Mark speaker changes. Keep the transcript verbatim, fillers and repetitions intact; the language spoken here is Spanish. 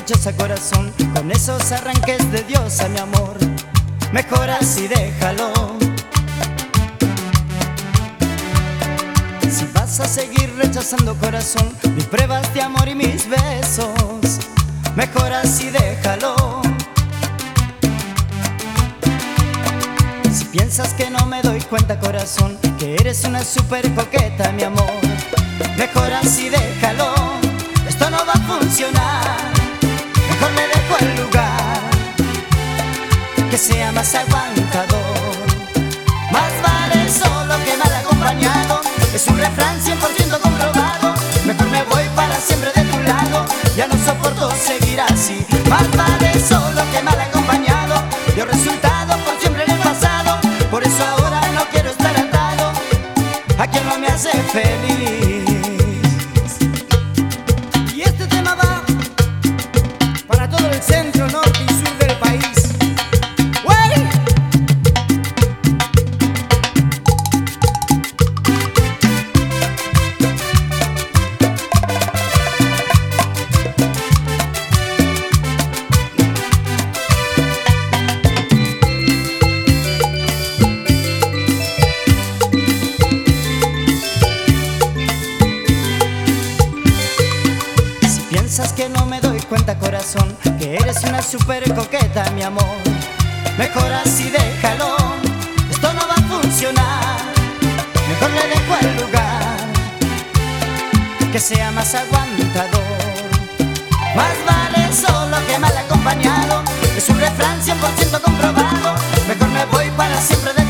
Speaker 1: dichosa corazón, con esos arranques de Dios a mi amor. Mejor así déjalo. Si vas a seguir rechazando corazón, mis pruebas de amor y mis besos, mejor así déjalo. Si piensas que no me doy cuenta corazón, que eres una super coqueta mi amor, mejor así déjalo. Esto no va a funcionar, mejor le dejo el lugar, que sea más aguantador. Más vale solo que mal acompañado, es un refrán cien por ciento comprobado. Mejor me voy para siempre de tu lado, ya no soporto seguir así. Más vale solo que mal acompañado, dio resultado por siempre en el pasado. Por eso ahora no quiero estar atado a quien no me hace feliz.
Speaker 2: Y este tema va para todo el centro, norte y sur del país. ¡Wey!
Speaker 1: Piensas que no me doy cuenta corazón, que eres una super coqueta mi amor, mejor así déjalo. Esto no va a funcionar, mejor le dejo el lugar, que sea más aguantador. Más vale solo que mal acompañado, es un refrán cien por ciento comprobado. Mejor me voy para siempre de